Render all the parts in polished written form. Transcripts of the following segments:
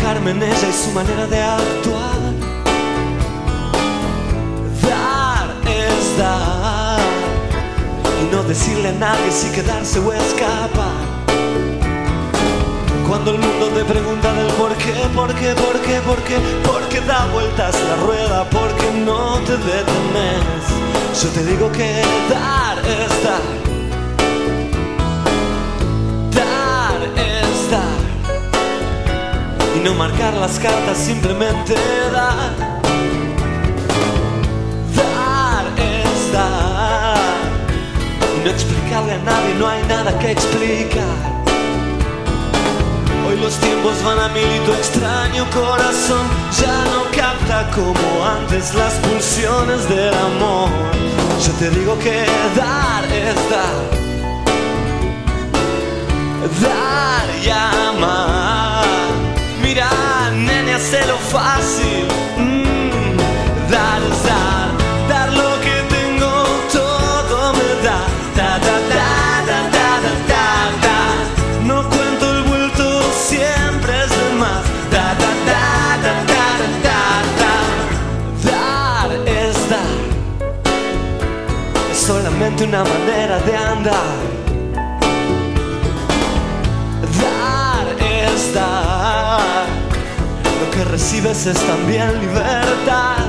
fijarme en ella y su manera de actuar. Dar es dar, y no decirle a nadie si quedarse o escapar. Cuando el mundo te pregunta del por qué, porque da vueltas la rueda, porque no te detenes, yo te digo que dar es dar. Dar es dar, y no marcar las cartas, simplemente dar. Dar es dar, y no explicarle a nadie, no hay nada que explicar. Hoy los tiempos van a mil y tu extraño corazón ya no capta como antes las pulsiones del amor. Yo te digo que dar es dar. Dar y amar. Mira, nene, hazlo fácil. Dar es dar. Dar lo que tengo, todo me da. Da, da, da, da, da, da, da, da. No cuento el vuelto, siempre es de más. Da, da, da, da, da, da, da, da. Dar es dar. Es solamente una manera de andar. Dar es dar. Lo que recibes es también libertad.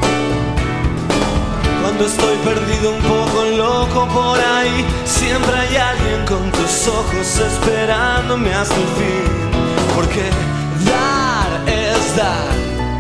Cuando estoy perdido, un poco loco por ahí, siempre hay alguien con tus ojos esperándome hasta el fin. Porque dar es dar.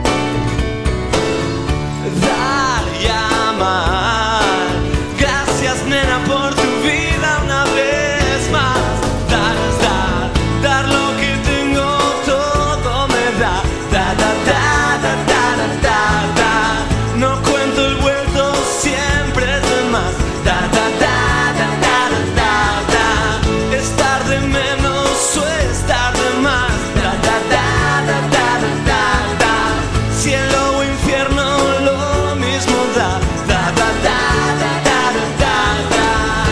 Dar y amar. Gracias, nena, por tu vida una vez más. Dar es dar. Dar lo que tengo, todo me da. Da, da, da, da, da, da, da, da. No cuento el vuelto, siempre es de más. Da, da, da, da, da, da, da, da. Estar de menos o estar de más. Da, da, da, da, da, da, da, da. Cielo o infierno, lo mismo da. Da, da, da, da, da, da, da, da.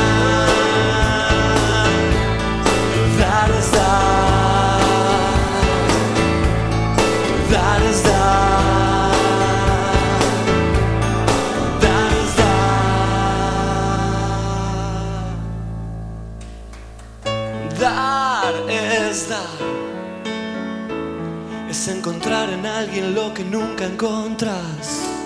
Dar es dar. Dar es dar. Dar es dar. Dar es dar. Es encontrar en alguien lo que nunca encontras.